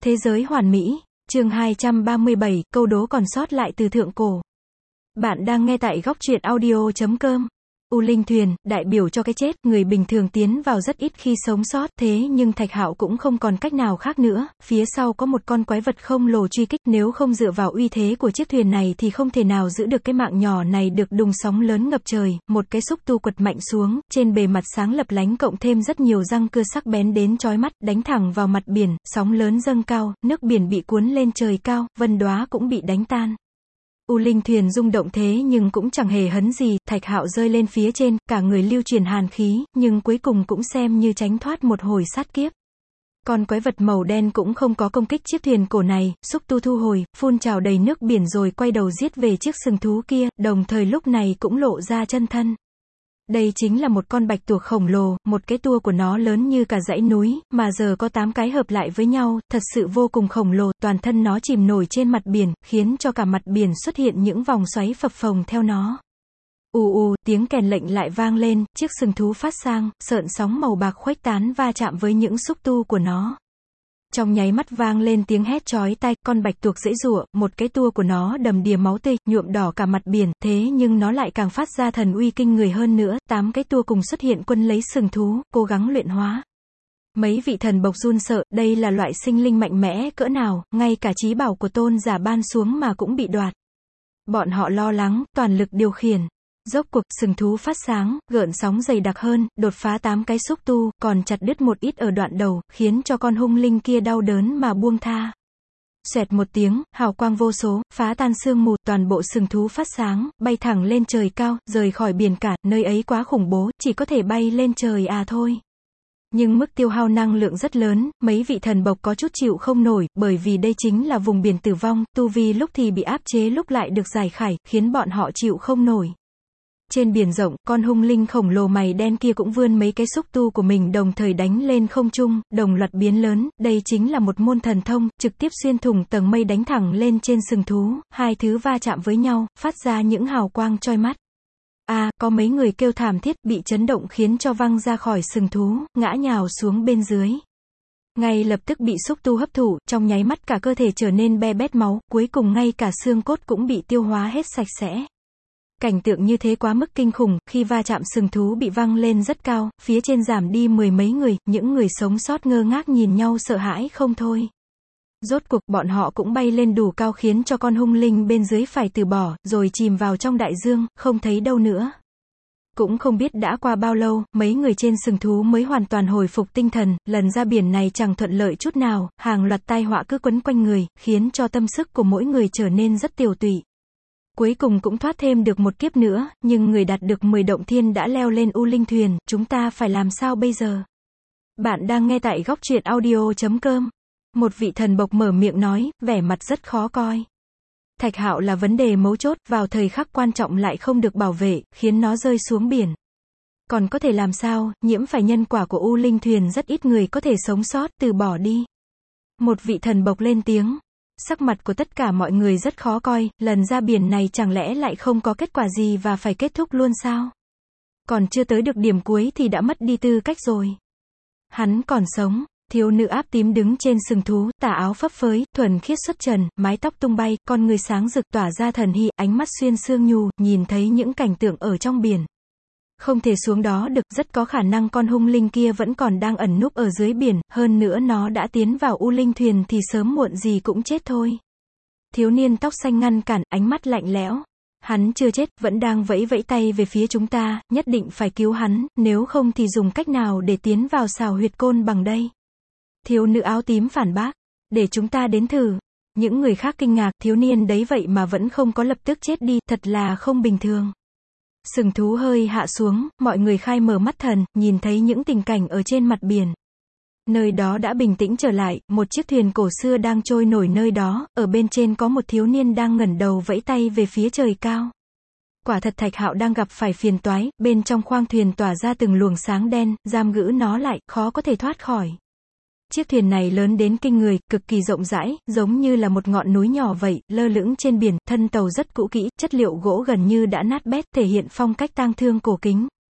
Thế giới hoàn mỹ, chương 237, câu đố còn sót lại từ thượng cổ. Bạn đang nghe tại góc truyện audio.com. U Linh thuyền, đại biểu cho cái chết, người bình thường tiến vào rất ít khi sống sót, thế nhưng Thạch Hạo cũng không còn cách nào khác nữa, phía sau có một con quái vật khổng lồ truy kích, nếu không dựa vào uy thế của chiếc thuyền này thì không thể nào giữ được cái mạng nhỏ này được. Đùng sóng lớn ngập trời, một cái xúc tu quật mạnh xuống, trên bề mặt sáng lập lánh cộng thêm rất nhiều răng cưa sắc bén đến chói mắt, đánh thẳng vào mặt biển, sóng lớn dâng cao, nước biển bị cuốn lên trời cao, vân đóa cũng bị đánh tan. U Linh thuyền rung động thế nhưng cũng chẳng hề hấn gì, Thạch Hạo rơi lên phía trên, cả người lưu truyền hàn khí, nhưng cuối cùng cũng xem như tránh thoát một hồi sát kiếp. Con quái vật màu đen cũng không có công kích chiếc thuyền cổ này, xúc tu thu hồi, phun trào đầy nước biển rồi quay đầu giết về chiếc sừng thú kia, đồng thời lúc này cũng lộ ra chân thân. Đây chính là một con bạch tuộc khổng lồ, một cái tua của nó lớn như cả dãy núi, mà giờ có 8 cái hợp lại với nhau, thật sự vô cùng khổng lồ, toàn thân nó chìm nổi trên mặt biển, khiến cho cả mặt biển xuất hiện những vòng xoáy phập phồng theo nó. Tiếng kèn lệnh lại vang lên, chiếc sừng thú phát sang, sợn sóng màu bạc khuếch tán va chạm với những xúc tu của nó. Trong nháy mắt vang lên tiếng hét chói tai, con bạch tuộc giãy giụa, một cái tua của nó đầm đìa máu tươi, nhuộm đỏ cả mặt biển, thế nhưng nó lại càng phát ra thần uy kinh người hơn nữa, 8 cái tua cùng xuất hiện quân lấy sừng thú, cố gắng luyện hóa. Mấy vị thần bộc run sợ, đây là loại sinh linh mạnh mẽ cỡ nào, ngay cả chí bảo của tôn giả ban xuống mà cũng bị đoạt. Bọn họ lo lắng, toàn lực điều khiển. Rốt cuộc, sừng thú phát sáng, gợn sóng dày đặc hơn, đột phá 8 cái xúc tu, còn chặt đứt một ít ở đoạn đầu, khiến cho con hung linh kia đau đớn mà buông tha. Xoẹt một tiếng, hào quang vô số, phá tan sương mù, toàn bộ sừng thú phát sáng, bay thẳng lên trời cao, rời khỏi biển cả, nơi ấy quá khủng bố, chỉ có thể bay lên trời à thôi. Nhưng mức tiêu hao năng lượng rất lớn, mấy vị thần bộc có chút chịu không nổi, bởi vì đây chính là vùng biển tử vong, tu vi lúc thì bị áp chế lúc lại được giải khải, khiến bọn họ chịu không nổi. Trên biển rộng, con hung linh khổng lồ mày đen kia cũng vươn mấy cái xúc tu của mình đồng thời đánh lên không trung, đồng loạt biến lớn, đây chính là một môn thần thông, trực tiếp xuyên thủng tầng mây đánh thẳng lên trên sừng thú, hai thứ va chạm với nhau, phát ra những hào quang chói mắt. Có mấy người kêu thảm thiết, bị chấn động khiến cho văng ra khỏi sừng thú, ngã nhào xuống bên dưới. Ngay lập tức bị xúc tu hấp thụ, trong nháy mắt cả cơ thể trở nên be bét máu, cuối cùng ngay cả xương cốt cũng bị tiêu hóa hết sạch sẽ. Cảnh tượng như thế quá mức kinh khủng, khi va chạm sừng thú bị văng lên rất cao, phía trên giảm đi 10 mấy người, những người sống sót ngơ ngác nhìn nhau sợ hãi không thôi. Rốt cuộc, bọn họ cũng bay lên đủ cao khiến cho con hung linh bên dưới phải từ bỏ, rồi chìm vào trong đại dương, không thấy đâu nữa. Cũng không biết đã qua bao lâu, mấy người trên sừng thú mới hoàn toàn hồi phục tinh thần, lần ra biển này chẳng thuận lợi chút nào, hàng loạt tai họa cứ quấn quanh người, khiến cho tâm sức của mỗi người trở nên rất tiều tụy. Cuối cùng cũng thoát thêm được một kiếp nữa, nhưng người đạt được 10 động thiên đã leo lên U Linh thuyền, chúng ta phải làm sao bây giờ? Bạn đang nghe tại góc truyện audio.com. Một vị thần bộc mở miệng nói, vẻ mặt rất khó coi. Thạch Hạo là vấn đề mấu chốt, vào thời khắc quan trọng lại không được bảo vệ, khiến nó rơi xuống biển. Còn có thể làm sao, nhiễm phải nhân quả của U Linh thuyền rất ít người có thể sống sót, từ bỏ đi. Một vị thần bộc lên tiếng. Sắc mặt của tất cả mọi người rất khó coi, lần ra biển này chẳng lẽ lại không có kết quả gì và phải kết thúc luôn sao? Còn chưa tới được điểm cuối thì đã mất đi tư cách rồi. Hắn còn sống, thiếu nữ áp tím đứng trên sừng thú, tà áo phấp phới, thuần khiết xuất trần, mái tóc tung bay, con người sáng rực tỏa ra thần hy, ánh mắt xuyên sương nhu, nhìn thấy những cảnh tượng ở trong biển. Không thể xuống đó được, rất có khả năng con hung linh kia vẫn còn đang ẩn núp ở dưới biển, hơn nữa nó đã tiến vào U Linh thuyền thì sớm muộn gì cũng chết thôi. Thiếu niên tóc xanh ngăn cản, ánh mắt lạnh lẽo. Hắn chưa chết, vẫn đang vẫy vẫy tay về phía chúng ta, nhất định phải cứu hắn, nếu không thì dùng cách nào để tiến vào xào huyệt côn bằng đây? Thiếu nữ áo tím phản bác, để chúng ta đến thử. Những người khác kinh ngạc, thiếu niên đấy vậy mà vẫn không có lập tức chết đi, thật là không bình thường. Sừng thú hơi hạ xuống, mọi người khai mở mắt thần, nhìn thấy những tình cảnh ở trên mặt biển. Nơi đó đã bình tĩnh trở lại, một chiếc thuyền cổ xưa đang trôi nổi nơi đó, ở bên trên có một thiếu niên đang ngẩng đầu vẫy tay về phía trời cao. Quả thật Thạch Hạo đang gặp phải phiền toái, bên trong khoang thuyền tỏa ra từng luồng sáng đen, giam giữ nó lại, khó có thể thoát khỏi. Chiếc thuyền này lớn đến kinh người, cực kỳ rộng rãi, giống như là một ngọn núi nhỏ vậy, lơ lửng trên biển, thân tàu rất cũ kỹ, chất liệu gỗ gần như đã nát bét, thể hiện phong cách tang thương cổ kính.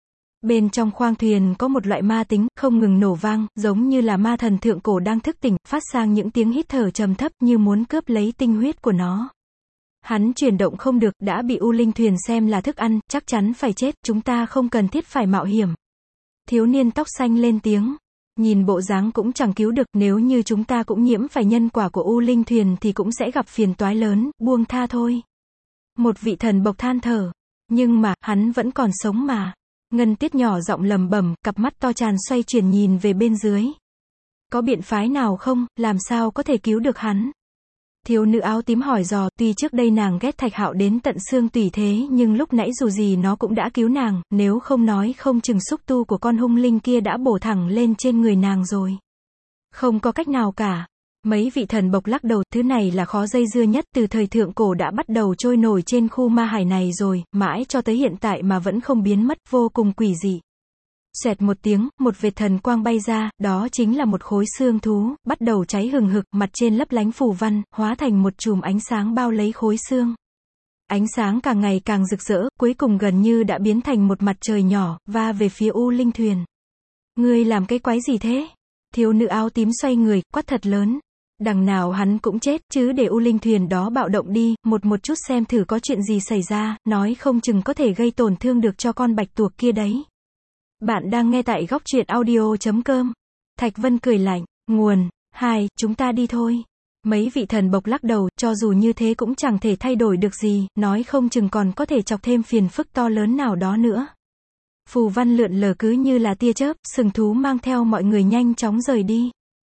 Bên trong khoang thuyền có một loại ma tính, không ngừng nổ vang, giống như là ma thần thượng cổ đang thức tỉnh, phát sang những tiếng hít thở trầm thấp như muốn cướp lấy tinh huyết của nó. Hắn chuyển động không được, đã bị U Linh thuyền xem là thức ăn, chắc chắn phải chết, chúng ta không cần thiết phải mạo hiểm. Thiếu niên tóc xanh lên tiếng. Nhìn bộ dáng cũng chẳng cứu được, nếu như chúng ta cũng nhiễm phải nhân quả của U Linh thuyền thì cũng sẽ gặp phiền toái lớn, buông tha thôi. Một vị thần bộc than thở. Nhưng mà, hắn vẫn còn sống mà. Ngân Tiết nhỏ giọng lẩm bẩm, cặp mắt to tràn xoay chuyển nhìn về bên dưới. Có biện pháp nào không, làm sao có thể cứu được hắn? Thiếu nữ áo tím hỏi dò, tuy trước đây nàng ghét Thạch Hạo đến tận xương tủy thế nhưng lúc nãy dù gì nó cũng đã cứu nàng, nếu không nói không chừng xúc tu của con hung linh kia đã bổ thẳng lên trên người nàng rồi. Không có cách nào cả. Mấy vị thần bộc lắc đầu, thứ này là khó dây dưa nhất, từ thời thượng cổ đã bắt đầu trôi nổi trên khu ma hải này rồi, mãi cho tới hiện tại mà vẫn không biến mất, vô cùng quỷ dị. Xoẹt một tiếng, một vệt thần quang bay ra, đó chính là một khối xương thú, bắt đầu cháy hừng hực, mặt trên lấp lánh phù văn, hóa thành một chùm ánh sáng bao lấy khối xương. Ánh sáng càng ngày càng rực rỡ, cuối cùng gần như đã biến thành một mặt trời nhỏ, va về phía U Linh thuyền. Ngươi làm cái quái gì thế? Thiếu nữ áo tím xoay người, quát thật lớn. Đằng nào hắn cũng chết, chứ để U Linh thuyền đó bạo động đi, một chút xem thử có chuyện gì xảy ra, nói không chừng có thể gây tổn thương được cho con bạch tuộc kia đấy. Bạn đang nghe tại góc truyện audio.com. Thạch Vân cười lạnh, nguồn, chúng ta đi thôi. Mấy vị thần bộc lắc đầu, cho dù như thế cũng chẳng thể thay đổi được gì, nói không chừng còn có thể chọc thêm phiền phức to lớn nào đó nữa. Phù văn lượn lờ cứ như là tia chớp, sừng thú mang theo mọi người nhanh chóng rời đi.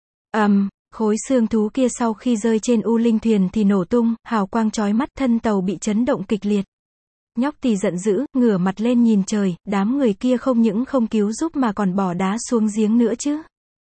Khối xương thú kia sau khi rơi trên U Linh thuyền thì nổ tung, hào quang chói mắt, thân tàu bị chấn động kịch liệt. Nhóc Tỳ giận dữ, ngửa mặt lên nhìn trời, đám người kia không những không cứu giúp mà còn bỏ đá xuống giếng nữa chứ.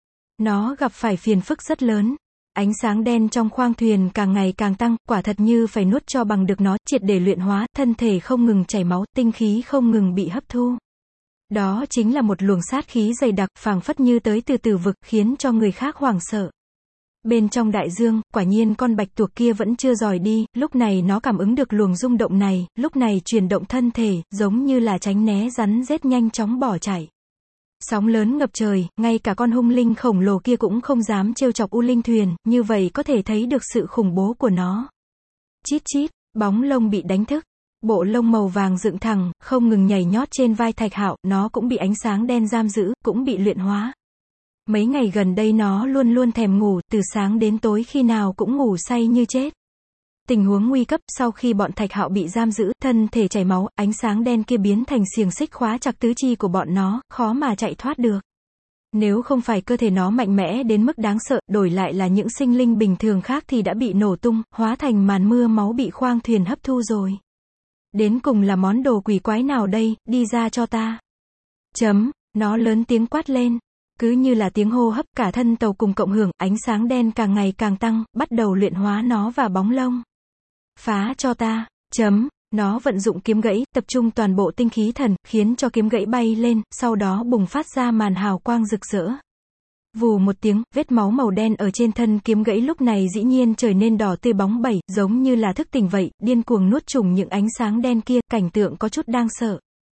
Nó gặp phải phiền phức rất lớn. Ánh sáng đen trong khoang thuyền càng ngày càng tăng, quả thật như phải nuốt cho bằng được nó, triệt để luyện hóa, thân thể không ngừng chảy máu, tinh khí không ngừng bị hấp thu. Đó chính là một luồng sát khí dày đặc, phảng phất như tới từ tử vực, khiến cho người khác hoảng sợ. Bên trong đại dương, quả nhiên con bạch tuộc kia vẫn chưa dòi đi, lúc này nó cảm ứng được luồng rung động này, lúc này chuyển động thân thể, giống như là tránh né rắn rết nhanh chóng bỏ chạy. Sóng lớn ngập trời, ngay cả con hung linh khổng lồ kia cũng không dám trêu chọc U Linh thuyền, như vậy có thể thấy được sự khủng bố của nó. Chít chít, bóng lông bị đánh thức. Bộ lông màu vàng dựng thẳng, không ngừng nhảy nhót trên vai Thạch Hạo, nó cũng bị ánh sáng đen giam giữ, cũng bị luyện hóa. Mấy ngày gần đây nó luôn luôn thèm ngủ, từ sáng đến tối khi nào cũng ngủ say như chết. Tình huống nguy cấp, sau khi bọn Thạch Hạo bị giam giữ, thân thể chảy máu, ánh sáng đen kia biến thành xiềng xích khóa chặt tứ chi của bọn nó, khó mà chạy thoát được. Nếu không phải cơ thể nó mạnh mẽ đến mức đáng sợ, đổi lại là những sinh linh bình thường khác thì đã bị nổ tung, hóa thành màn mưa máu bị khoang thuyền hấp thu rồi. Đến cùng là món đồ quỷ quái nào đây, đi ra cho ta. Nó lớn tiếng quát lên. Cứ như là tiếng hô hấp, cả thân tàu cùng cộng hưởng, ánh sáng đen càng ngày càng tăng, bắt đầu luyện hóa nó và bóng lông. Phá cho ta. Nó vận dụng kiếm gãy, tập trung toàn bộ tinh khí thần, khiến cho kiếm gãy bay lên, sau đó bùng phát ra màn hào quang rực rỡ. Vù một tiếng, vết máu màu đen ở trên thân kiếm gãy lúc này dĩ nhiên trở nên đỏ tươi bóng bẩy, giống như là thức tỉnh vậy, điên cuồng nuốt chửng những ánh sáng đen kia, cảnh tượng có chút đáng sợ.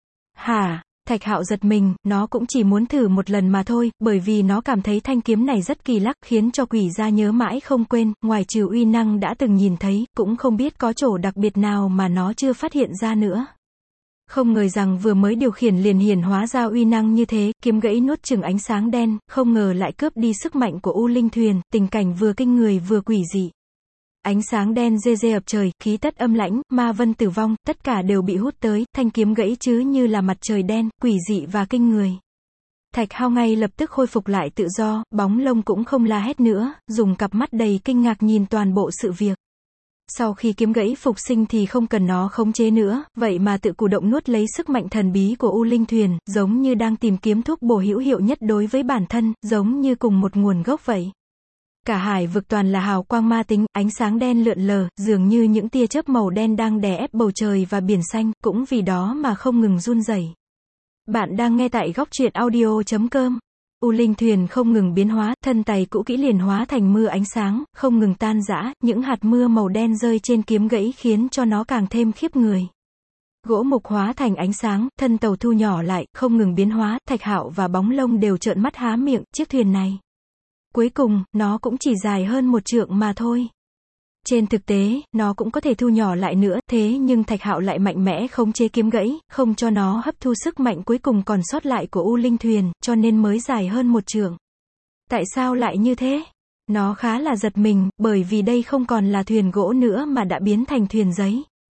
Thạch Hạo giật mình, nó cũng chỉ muốn thử một lần mà thôi, bởi vì nó cảm thấy thanh kiếm này rất kỳ lắc, khiến cho quỷ gia nhớ mãi không quên, ngoài trừ uy năng đã từng nhìn thấy, cũng không biết có chỗ đặc biệt nào mà nó chưa phát hiện ra nữa. Không ngờ rằng vừa mới điều khiển liền hiển hóa ra uy năng như thế, kiếm gãy nuốt chửng ánh sáng đen, không ngờ lại cướp đi sức mạnh của U Linh thuyền, tình cảnh vừa kinh người vừa quỷ dị. Ánh sáng đen rê rê ập trời, khí tất âm lãnh, ma vân tử vong, tất cả đều bị hút tới, thanh kiếm gãy chứ như là mặt trời đen, quỷ dị và kinh người. Thạch Hạo ngay lập tức khôi phục lại tự do, bóng lông cũng không la hét nữa, dùng cặp mắt đầy kinh ngạc nhìn toàn bộ sự việc. Sau khi kiếm gãy phục sinh thì không cần nó khống chế nữa, vậy mà tự chủ động nuốt lấy sức mạnh thần bí của U Linh thuyền, giống như đang tìm kiếm thuốc bổ hữu hiệu nhất đối với bản thân, giống như cùng một nguồn gốc vậy. Cả hải vực toàn là hào quang ma tính, ánh sáng đen lượn lờ, dường như những tia chớp màu đen đang đè ép bầu trời và biển xanh, cũng vì đó mà không ngừng run rẩy. Bạn đang nghe tại góc truyện audio.com. U Linh thuyền không ngừng biến hóa, thân tày cũ kỹ liền hóa thành mưa ánh sáng, không ngừng tan rã, những hạt mưa màu đen rơi trên kiếm gãy khiến cho nó càng thêm khiếp người. Gỗ mục hóa thành ánh sáng, thân tàu thu nhỏ lại, không ngừng biến hóa, Thạch Hạo và Bóng Lông đều trợn mắt há miệng, chiếc thuyền này. Cuối cùng, nó cũng chỉ dài hơn 1 trượng mà thôi. Trên thực tế, nó cũng có thể thu nhỏ lại nữa, thế nhưng Thạch Hạo lại mạnh mẽ khống chế kiếm gãy, không cho nó hấp thu sức mạnh cuối cùng còn sót lại của U Linh thuyền, cho nên mới dài hơn 1 trượng. Tại sao lại như thế? Nó khá là giật mình, bởi vì đây không còn là thuyền gỗ nữa mà đã biến thành thuyền giấy.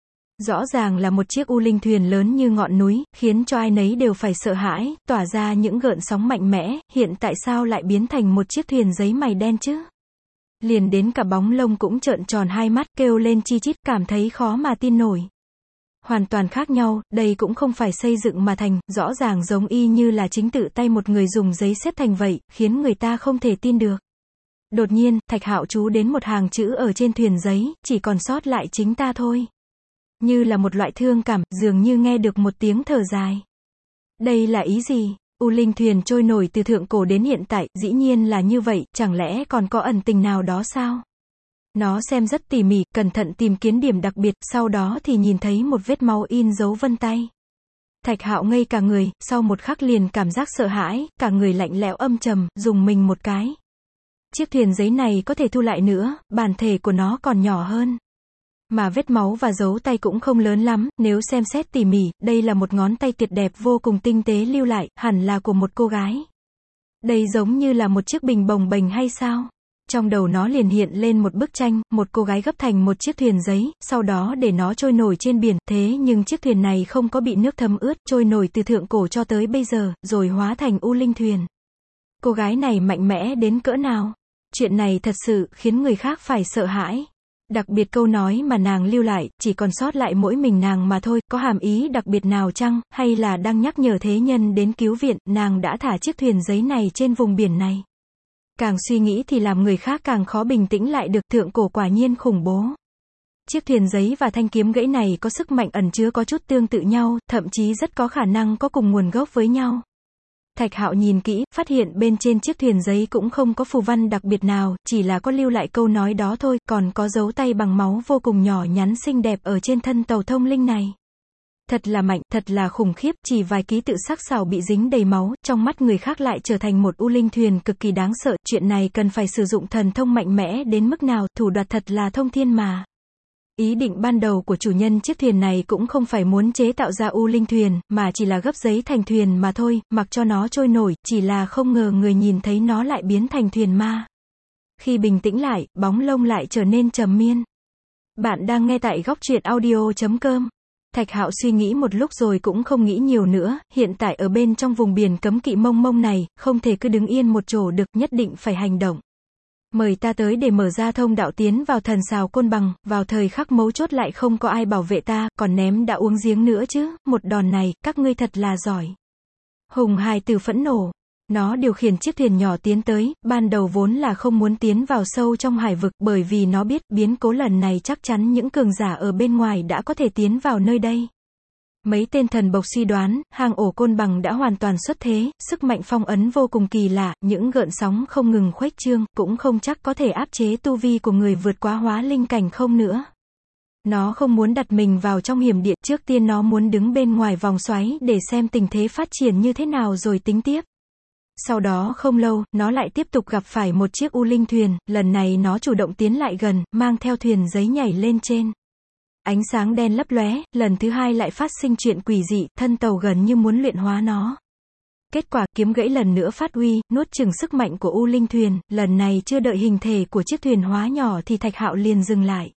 Rõ ràng là một chiếc U Linh thuyền lớn như ngọn núi, khiến cho ai nấy đều phải sợ hãi, tỏa ra những gợn sóng mạnh mẽ, hiện tại sao lại biến thành một chiếc thuyền giấy mày đen chứ? Liền đến cả Bóng Lông cũng trợn tròn hai mắt, kêu lên chi chít, cảm thấy khó mà tin nổi. Hoàn toàn khác nhau, đây cũng không phải xây dựng mà thành, rõ ràng giống y như là chính tự tay một người dùng giấy xếp thành vậy, khiến người ta không thể tin được. Đột nhiên, Thạch Hạo chú đến một hàng chữ ở trên thuyền giấy, chỉ còn sót lại chính ta thôi. Như là một loại thương cảm, dường như nghe được một tiếng thở dài. Đây là ý gì? U Linh thuyền trôi nổi từ thượng cổ đến hiện tại, dĩ nhiên là như vậy, chẳng lẽ còn có ẩn tình nào đó sao? Nó xem rất tỉ mỉ, cẩn thận tìm kiếm điểm đặc biệt, sau đó thì nhìn thấy một vết máu in dấu vân tay. Thạch Hạo ngây cả người, sau một khắc liền cảm giác sợ hãi, cả người lạnh lẽo âm trầm, dùng mình một cái. Chiếc thuyền giấy này có thể thu lại nữa, bản thể của nó còn nhỏ hơn. Mà vết máu và dấu tay cũng không lớn lắm, nếu xem xét tỉ mỉ, đây là một ngón tay tuyệt đẹp vô cùng tinh tế lưu lại, hẳn là của một cô gái. Đây giống như là một chiếc bình bồng bềnh hay sao? Trong đầu nó liền hiện lên một bức tranh, một cô gái gấp thành một chiếc thuyền giấy, sau đó để nó trôi nổi trên biển, thế nhưng chiếc thuyền này không có bị nước thấm ướt, trôi nổi từ thượng cổ cho tới bây giờ, rồi hóa thành U Linh thuyền. Cô gái này mạnh mẽ đến cỡ nào? Chuyện này thật sự khiến người khác phải sợ hãi. Đặc biệt câu nói mà nàng lưu lại, chỉ còn sót lại mỗi mình nàng mà thôi, có hàm ý đặc biệt nào chăng, hay là đang nhắc nhở thế nhân đến cứu viện, nàng đã thả chiếc thuyền giấy này trên vùng biển này. Càng suy nghĩ thì làm người khác càng khó bình tĩnh lại được, thượng cổ quả nhiên khủng bố. Chiếc thuyền giấy và thanh kiếm gãy này có sức mạnh ẩn chứa có chút tương tự nhau, thậm chí rất có khả năng có cùng nguồn gốc với nhau. Thạch Hạo nhìn kỹ, phát hiện bên trên chiếc thuyền giấy cũng không có phù văn đặc biệt nào, chỉ là có lưu lại câu nói đó thôi, còn có dấu tay bằng máu vô cùng nhỏ nhắn xinh đẹp ở trên thân tàu thông linh này. Thật là mạnh, thật là khủng khiếp, chỉ vài ký tự sắc sảo bị dính đầy máu, trong mắt người khác lại trở thành một U Linh thuyền cực kỳ đáng sợ, chuyện này cần phải sử dụng thần thông mạnh mẽ đến mức nào, thủ đoạn thật là thông thiên mà. Ý định ban đầu của chủ nhân chiếc thuyền này cũng không phải muốn chế tạo ra U Linh thuyền, mà chỉ là gấp giấy thành thuyền mà thôi, mặc cho nó trôi nổi, chỉ là không ngờ người nhìn thấy nó lại biến thành thuyền ma. Khi bình tĩnh lại, Bóng Lông lại trở nên trầm miên. Bạn đang nghe tại Góc Truyện Audio.com. Thạch Hạo suy nghĩ một lúc rồi cũng không nghĩ nhiều nữa, hiện tại ở bên trong vùng biển cấm kỵ mênh mông này, không thể cứ đứng yên một chỗ được, nhất định phải hành động. Mời ta tới để mở ra thông đạo tiến vào thần sào Côn Bằng, vào thời khắc mấu chốt lại không có ai bảo vệ ta, còn ném đã uống giếng nữa chứ, một đòn này, các ngươi thật là giỏi. Hùng hài tử phẫn nộ. Nó điều khiển chiếc thuyền nhỏ tiến tới, ban đầu vốn là không muốn tiến vào sâu trong hải vực, bởi vì nó biết, biến cố lần này chắc chắn những cường giả ở bên ngoài đã có thể tiến vào nơi đây. Mấy tên thần bộc suy đoán, hang ổ Côn Bằng đã hoàn toàn xuất thế, sức mạnh phong ấn vô cùng kỳ lạ, những gợn sóng không ngừng khuếch trương, cũng không chắc có thể áp chế tu vi của người vượt quá hóa linh cảnh không nữa. Nó không muốn đặt mình vào trong hiểm địa, trước tiên nó muốn đứng bên ngoài vòng xoáy để xem tình thế phát triển như thế nào rồi tính tiếp. Sau đó không lâu, nó lại tiếp tục gặp phải một chiếc U Linh thuyền, lần này nó chủ động tiến lại gần, mang theo thuyền giấy nhảy lên trên. Ánh sáng đen lấp lóe, lần thứ hai lại phát sinh chuyện quỷ dị, thân tàu gần như muốn luyện hóa nó. Kết quả, kiếm gãy lần nữa phát uy, nuốt chửng sức mạnh của U Linh thuyền, lần này chưa đợi hình thể của chiếc thuyền hóa nhỏ thì Thạch Hạo liền dừng lại.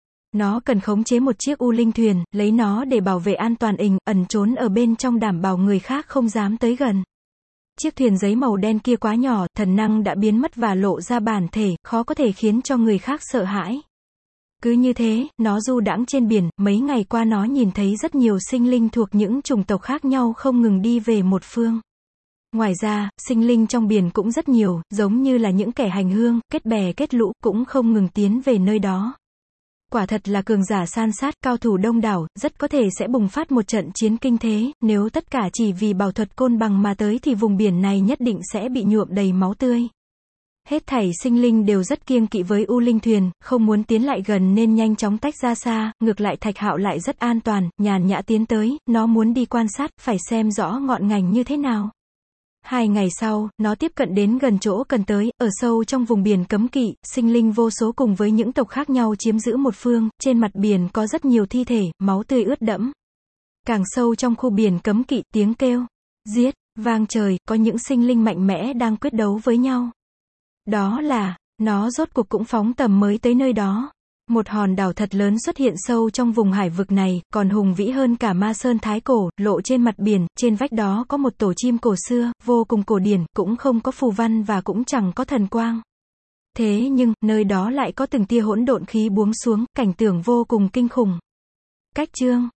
Nó cần khống chế một chiếc U Linh thuyền, lấy nó để bảo vệ an toàn ẩn trốn ở bên trong đảm bảo người khác không dám tới gần. Chiếc thuyền giấy màu đen kia quá nhỏ, thần năng đã biến mất và lộ ra bản thể, khó có thể khiến cho người khác sợ hãi. Cứ như thế, nó du đãng trên biển, mấy ngày qua nó nhìn thấy rất nhiều sinh linh thuộc những chủng tộc khác nhau không ngừng đi về một phương. Ngoài ra, sinh linh trong biển cũng rất nhiều, giống như là những kẻ hành hương, kết bè kết lũ, cũng không ngừng tiến về nơi đó. Quả thật là cường giả san sát, cao thủ đông đảo, rất có thể sẽ bùng phát một trận chiến kinh thế, nếu tất cả chỉ vì bảo thuật Côn Bằng mà tới thì vùng biển này nhất định sẽ bị nhuộm đầy máu tươi. Hết thảy sinh linh đều rất kiêng kỵ với U Linh thuyền, không muốn tiến lại gần nên nhanh chóng tách ra xa, ngược lại Thạch Hạo lại rất an toàn, nhàn nhã tiến tới, nó muốn đi quan sát, phải xem rõ ngọn ngành như thế nào. 2 ngày sau, nó tiếp cận đến gần chỗ cần tới, ở sâu trong vùng biển cấm kỵ, sinh linh vô số cùng với những tộc khác nhau chiếm giữ một phương, trên mặt biển có rất nhiều thi thể, máu tươi ướt đẫm. Càng sâu trong khu biển cấm kỵ, tiếng kêu, giết, vang trời, có những sinh linh mạnh mẽ đang quyết đấu với nhau. Đó là, nó rốt cuộc cũng phóng tầm mới tới nơi đó. Một hòn đảo thật lớn xuất hiện sâu trong vùng hải vực này, còn hùng vĩ hơn cả Ma Sơn Thái Cổ, lộ trên mặt biển, trên vách đó có một tổ chim cổ xưa, vô cùng cổ điển, cũng không có phù văn và cũng chẳng có thần quang. Thế nhưng, nơi đó lại có từng tia hỗn độn khí buông xuống, cảnh tượng vô cùng kinh khủng. Cách chương